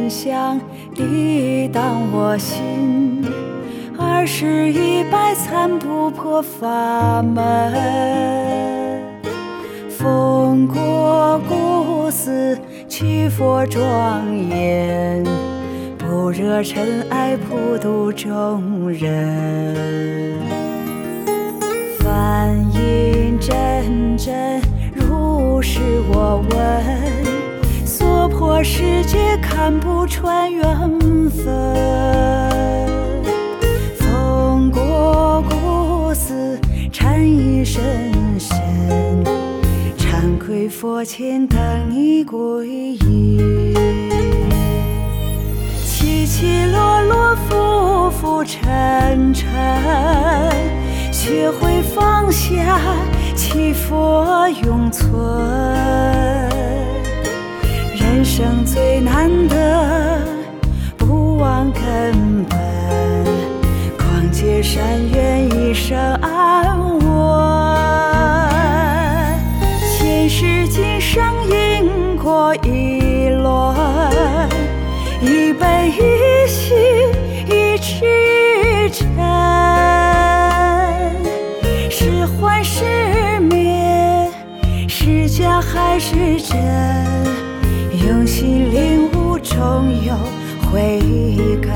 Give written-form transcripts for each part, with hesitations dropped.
真相抵挡我心，儿时已百残不破法门。风过古寺，取佛庄严，不惹尘埃，普度众人。梵音真真，如是我闻，所破世界，看不穿缘分。风过古寺，禅意深深，惭愧佛前，等你归依。起起落落，浮浮沉沉，学会放下，祈佛永存。人生最难得，不忘根本，广结善缘，一生安稳。前世今生因果一轮，一悲一喜，一痴一嗔，是幻是灭，是假还是真，用心领悟，终有慧根。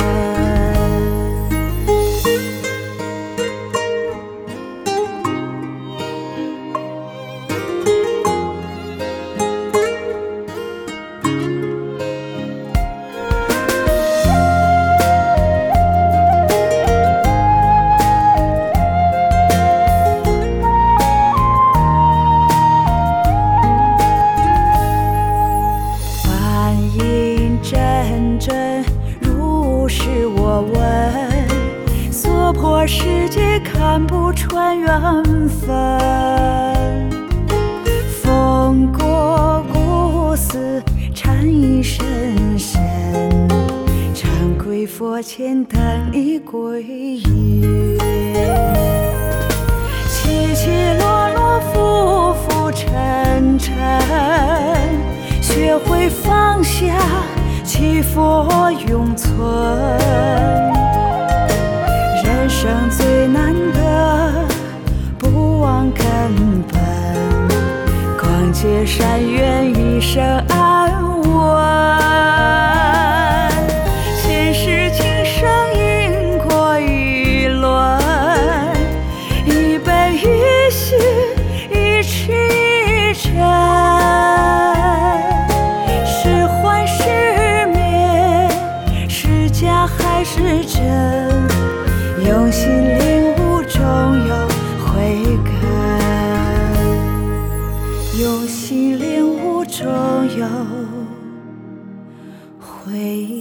真真如是我闻，所破世界，看不穿缘分。风过古寺，禅意深深，忏悔佛前，等你归依。起起落落，浮浮沉沉，学会放下，祈佛永存。人生最难得，不忘根本，广结善缘，一生安稳。前世今生因果一轮，一悲一喜，一痴一嗔，还是真，用心领悟，终有慧根。用心领悟，终有慧根。